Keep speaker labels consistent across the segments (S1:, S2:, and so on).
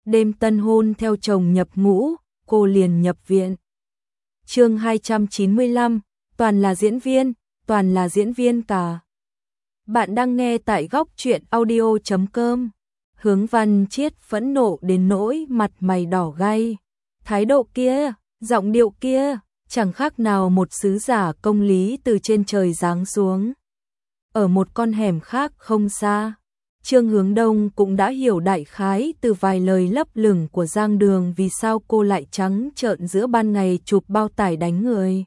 S1: đêm tân hôn theo chồng nhập ngũ, cô liền nhập viện. Chương 295, toàn là diễn viên cả. Bạn đang nghe tại góc truyện audio.com. Hướng Văn Chiết phẫn nộ đến nỗi mặt mày đỏ gay. Thái độ kia, giọng điệu kia, chẳng khác nào một sứ giả công lý từ trên trời giáng xuống. Ở một con hẻm khác không xa, Trương Hướng Đông cũng đã hiểu đại khái từ vài lời lấp lửng của Giang Đường vì sao cô lại trắng trợn giữa ban ngày chụp bao tải đánh người.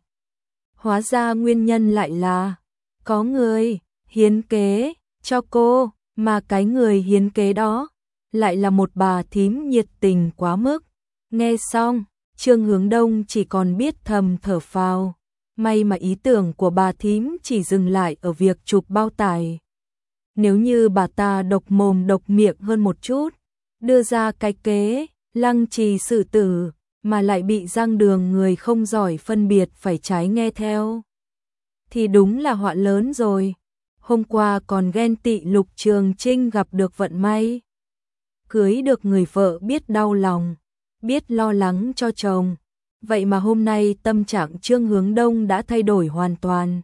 S1: Hóa ra nguyên nhân lại là có người hiến kế cho cô, mà cái người hiến kế đó lại là một bà thím nhiệt tình quá mức. Nghe xong, Trương Hướng Đông chỉ còn biết thầm thở phào. May mà ý tưởng của bà thím chỉ dừng lại ở việc chụp bao tải. Nếu như bà ta độc mồm độc miệng hơn một chút, đưa ra cái kế lăng trì xử tử, mà lại bị Giang Đường người không giỏi phân biệt phải trái nghe theo, thì đúng là họa lớn rồi. Hôm qua còn ghen tị Lục Trường Trinh gặp được vận may, cưới được người vợ biết đau lòng, biết lo lắng cho chồng. Vậy mà hôm nay tâm trạng Trương Hướng Đông đã thay đổi hoàn toàn.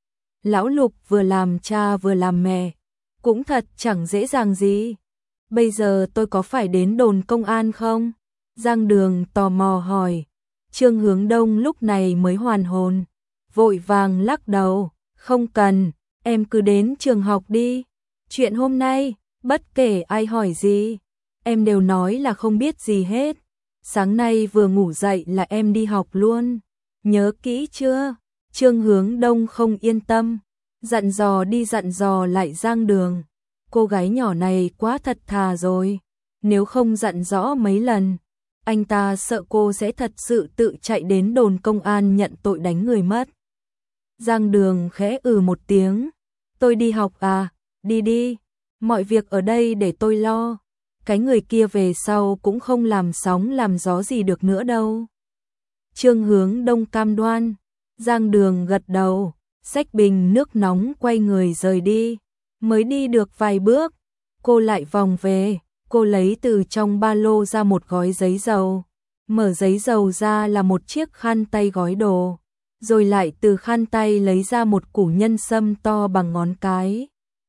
S1: Lão Lục vừa làm cha vừa làm mẹ, cũng thật chẳng dễ dàng gì. Bây giờ tôi có phải đến đồn công an không? Giang Đường tò mò hỏi. Trương Hướng Đông lúc này mới hoàn hồn, vội vàng lắc đầu. Không cần, em cứ đến trường học đi. Chuyện hôm nay, bất kể ai hỏi gì, em đều nói là không biết gì hết. Sáng nay vừa ngủ dậy là em đi học luôn. Nhớ kỹ chưa? Trương Hướng Đông không yên tâm, dặn dò đi dặn dò lại Giang Đường. Cô gái nhỏ này quá thật thà rồi. Nếu không dặn rõ mấy lần, anh ta sợ cô sẽ thật sự tự chạy đến đồn công an nhận tội đánh người mất. Giang Đường khẽ một tiếng. Tôi đi học à? Đi đi. Mọi việc ở đây để tôi lo. Cái người kia về sau cũng không làm sóng làm gió gì được nữa đâu. Trương Hướng Đông cam đoan. Giang Đường gật đầu, xách bình nước nóng quay người rời đi. Mới đi được vài bước, cô lại vòng về. Cô lấy từ trong ba lô ra một gói giấy dầu. Mở giấy dầu ra là một chiếc khăn tay gói đồ. Rồi lại từ khăn tay lấy ra một củ nhân sâm to bằng ngón cái.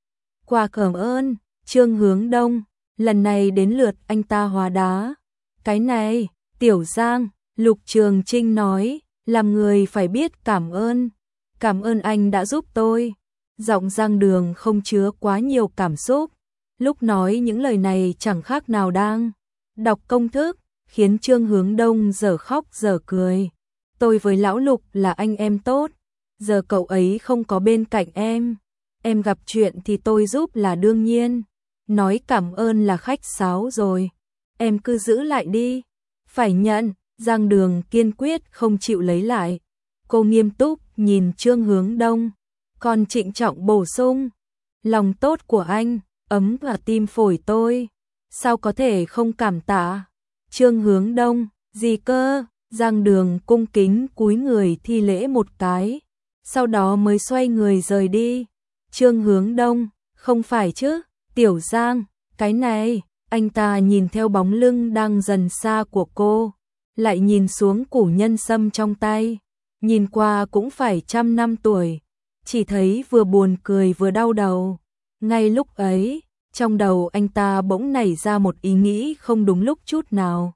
S1: Quà cảm ơn, Trương Hướng Đông. Lần này đến lượt anh ta hóa đá. Cái này, Tiểu Giang, Lục Trường Trinh nói, làm người phải biết cảm ơn. Cảm ơn anh đã giúp tôi. Giọng Giang Đường không chứa quá nhiều cảm xúc. Lúc nói những lời này chẳng khác nào đang đọc công thức, khiến Trương Hướng Đông dở khóc dở cười. Tôi với Lão Lục là anh em tốt. Giờ cậu ấy không có bên cạnh em gặp chuyện thì tôi giúp là đương nhiên. Nói cảm ơn là khách sáo rồi. Em cứ giữ lại đi. Phải nhận, Giang Đường kiên quyết không chịu lấy lại. Cô nghiêm túc nhìn Trương Hướng Đông, còn trịnh trọng bổ sung. Lòng tốt của anh, ấm vào tim phổi tôi. Sao có thể không cảm tạ? Trương Hướng Đông, gì cơ? Giang Đường cung kính cúi người thi lễ một cái. Sau đó mới xoay người rời đi. Trương Hướng Đông, không phải chứ? Tiểu Giang, cái này, anh ta nhìn theo bóng lưng đang dần xa của cô, lại nhìn xuống củ nhân sâm trong tay, nhìn qua cũng phải 100 năm tuổi, chỉ thấy vừa buồn cười vừa đau đầu. Ngay lúc ấy, trong đầu anh ta bỗng nảy ra một ý nghĩ không đúng lúc chút nào.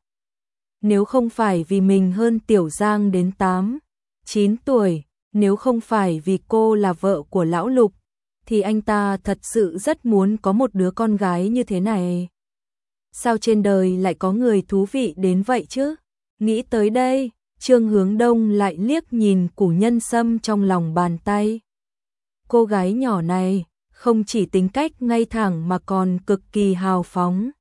S1: Nếu không phải vì mình hơn Tiểu Giang đến 8, 9 tuổi, nếu không phải vì cô là vợ của Lão Lục, thì anh ta thật sự rất muốn có một đứa con gái như thế này. Sao trên đời lại có người thú vị đến vậy chứ? Nghĩ tới đây, Trương Hướng Đông lại liếc nhìn củ nhân sâm trong lòng bàn tay. Cô gái nhỏ này, không chỉ tính cách ngay thẳng mà còn cực kỳ hào phóng.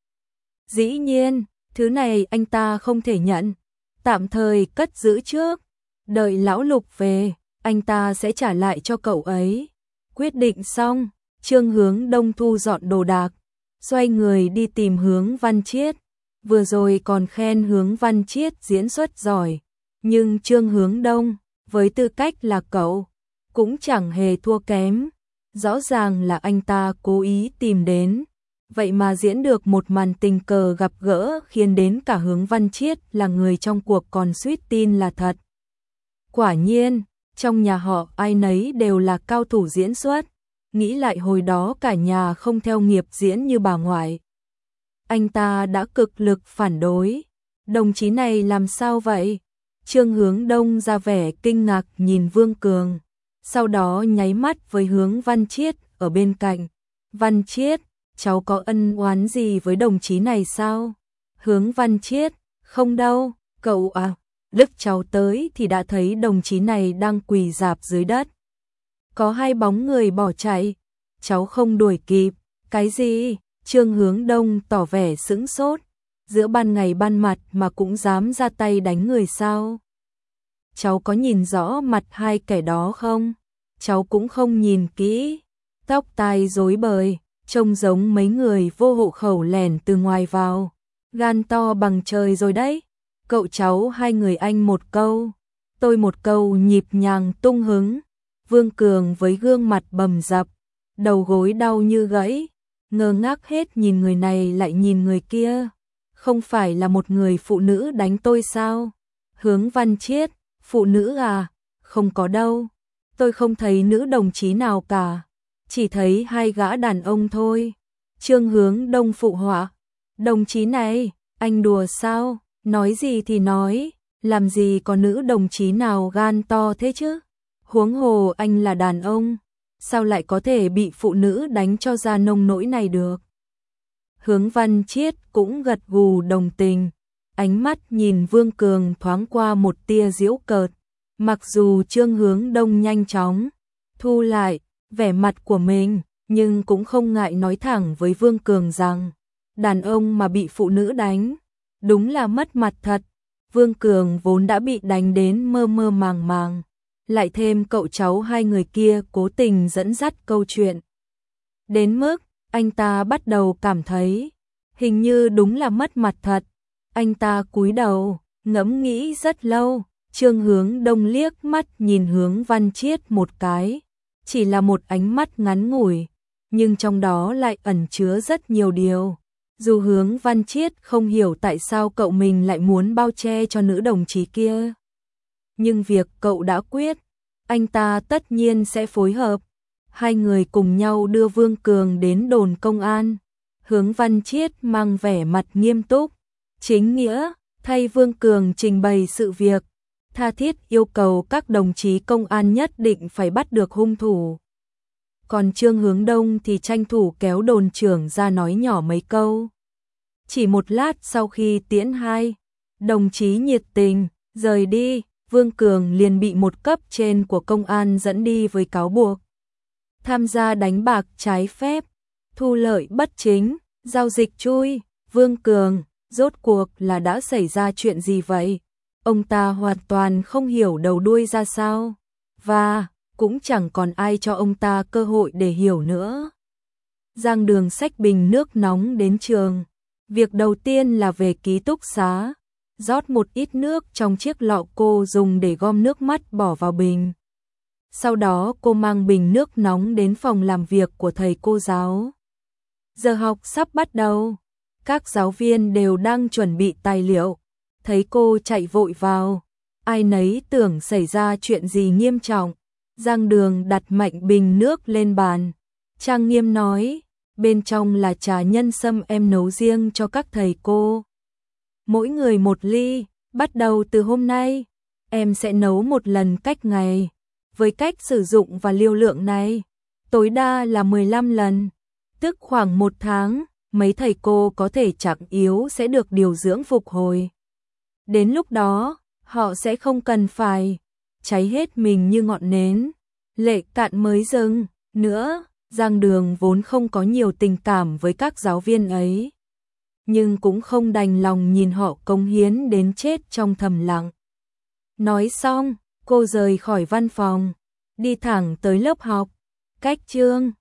S1: Dĩ nhiên, thứ này anh ta không thể nhận, tạm thời cất giữ trước. Đợi Lão Lục về, anh ta sẽ trả lại cho cậu ấy. Quyết định xong, Trương Hướng Đông thu dọn đồ đạc, xoay người đi tìm Hướng Văn Chiết. Vừa rồi còn khen Hướng Văn Chiết diễn xuất giỏi, nhưng Trương Hướng Đông, với tư cách là cậu, cũng chẳng hề thua kém. Rõ ràng là anh ta cố ý tìm đến, vậy mà diễn được một màn tình cờ gặp gỡ khiến đến cả Hướng Văn Chiết là người trong cuộc còn suýt tin là thật. Quả nhiên, trong nhà họ ai nấy đều là cao thủ diễn xuất, nghĩ lại hồi đó cả nhà không theo nghiệp diễn như bà ngoại. Anh ta đã cực lực phản đối, đồng chí này làm sao vậy? Trương Hướng Đông ra vẻ kinh ngạc nhìn Vương Cường, sau đó nháy mắt với Hướng Văn Chiết ở bên cạnh. Văn Chiết, cháu có ân oán gì với đồng chí này sao? Hướng Văn Chiết, không đâu, cậu à. Lúc cháu tới thì đã thấy đồng chí này đang quỳ rạp dưới đất. Có hai bóng người bỏ chạy, cháu không đuổi kịp. Cái gì? Trương Hướng Đông tỏ vẻ sững sốt, giữa ban ngày ban mặt mà cũng dám ra tay đánh người sao? Cháu có nhìn rõ mặt hai kẻ đó không? Cháu cũng không nhìn kỹ, tóc tai rối bời, trông giống mấy người vô hộ khẩu lẻn từ ngoài vào. Gan to bằng trời rồi đấy. Cậu cháu hai người anh một câu, tôi một câu nhịp nhàng tung hứng. Vương Cường với gương mặt bầm dập, đầu gối đau như gãy, ngơ ngác hết nhìn người này lại nhìn người kia. Không phải là một người phụ nữ đánh tôi sao? Hướng Văn Chiết, phụ nữ à? Không có đâu, tôi không thấy nữ đồng chí nào cả, chỉ thấy hai gã đàn ông thôi. Trương Hướng Đông phụ họa, đồng chí này, anh đùa sao? Nói gì thì nói, làm gì có nữ đồng chí nào gan to thế chứ? Huống hồ anh là đàn ông, sao lại có thể bị phụ nữ đánh cho ra nông nỗi này được? Hướng Văn Chiết cũng gật gù đồng tình, ánh mắt nhìn Vương Cường thoáng qua một tia giễu cợt. Mặc dù Trương Hướng Đông nhanh chóng thu lại vẻ mặt của mình, nhưng cũng không ngại nói thẳng với Vương Cường rằng đàn ông mà bị phụ nữ đánh, đúng là mất mặt thật. Vương Cường vốn đã bị đánh đến mơ mơ màng màng, lại thêm cậu cháu hai người kia cố tình dẫn dắt câu chuyện. Đến mức, anh ta bắt đầu cảm thấy, hình như đúng là mất mặt thật. Anh ta cúi đầu, ngẫm nghĩ rất lâu, Trương Hướng Đông liếc mắt nhìn Hướng Văn Chiết một cái. Chỉ là một ánh mắt ngắn ngủi, nhưng trong đó lại ẩn chứa rất nhiều điều. Dù Hướng Văn Chiết không hiểu tại sao cậu mình lại muốn bao che cho nữ đồng chí kia, nhưng việc cậu đã quyết, anh ta tất nhiên sẽ phối hợp. Hai người cùng nhau đưa Vương Cường đến đồn công an. Hướng Văn Chiết mang vẻ mặt nghiêm túc, chính nghĩa, thay Vương Cường trình bày sự việc, tha thiết yêu cầu các đồng chí công an nhất định phải bắt được hung thủ. Còn Trương Hướng Đông thì tranh thủ kéo đồn trưởng ra nói nhỏ mấy câu. Chỉ một lát sau khi tiễn hai đồng chí nhiệt tình rời đi, Vương Cường liền bị một cấp trên của công an dẫn đi với cáo buộc tham gia đánh bạc trái phép, thu lợi bất chính, giao dịch chui. Vương Cường, rốt cuộc là đã xảy ra chuyện gì vậy? Ông ta hoàn toàn không hiểu đầu đuôi ra sao, và cũng chẳng còn ai cho ông ta cơ hội để hiểu nữa. Giang Đường xách bình nước nóng đến trường. Việc đầu tiên là về ký túc xá, rót một ít nước trong chiếc lọ cô dùng để gom nước mắt bỏ vào bình. Sau đó cô mang bình nước nóng đến phòng làm việc của thầy cô giáo. Giờ học sắp bắt đầu, các giáo viên đều đang chuẩn bị tài liệu. Thấy cô chạy vội vào, ai nấy tưởng xảy ra chuyện gì nghiêm trọng. Giang Đường đặt mạnh bình nước lên bàn, trang nghiêm nói, bên trong là trà nhân sâm em nấu riêng cho các thầy cô. Mỗi người một ly, bắt đầu từ hôm nay, em sẽ nấu một lần cách ngày. Với cách sử dụng và liều lượng này, tối đa là 15 lần, tức khoảng 1 tháng, mấy thầy cô có thể chẳng yếu sẽ được điều dưỡng phục hồi. Đến lúc đó, họ sẽ không cần phải cháy hết mình như ngọn nến, lệ cạn mới dừng nữa. Giang Đường vốn không có nhiều tình cảm với các giáo viên ấy, nhưng cũng không đành lòng nhìn họ cống hiến đến chết trong thầm lặng. Nói xong, cô rời khỏi văn phòng, đi thẳng tới lớp học. Cách chương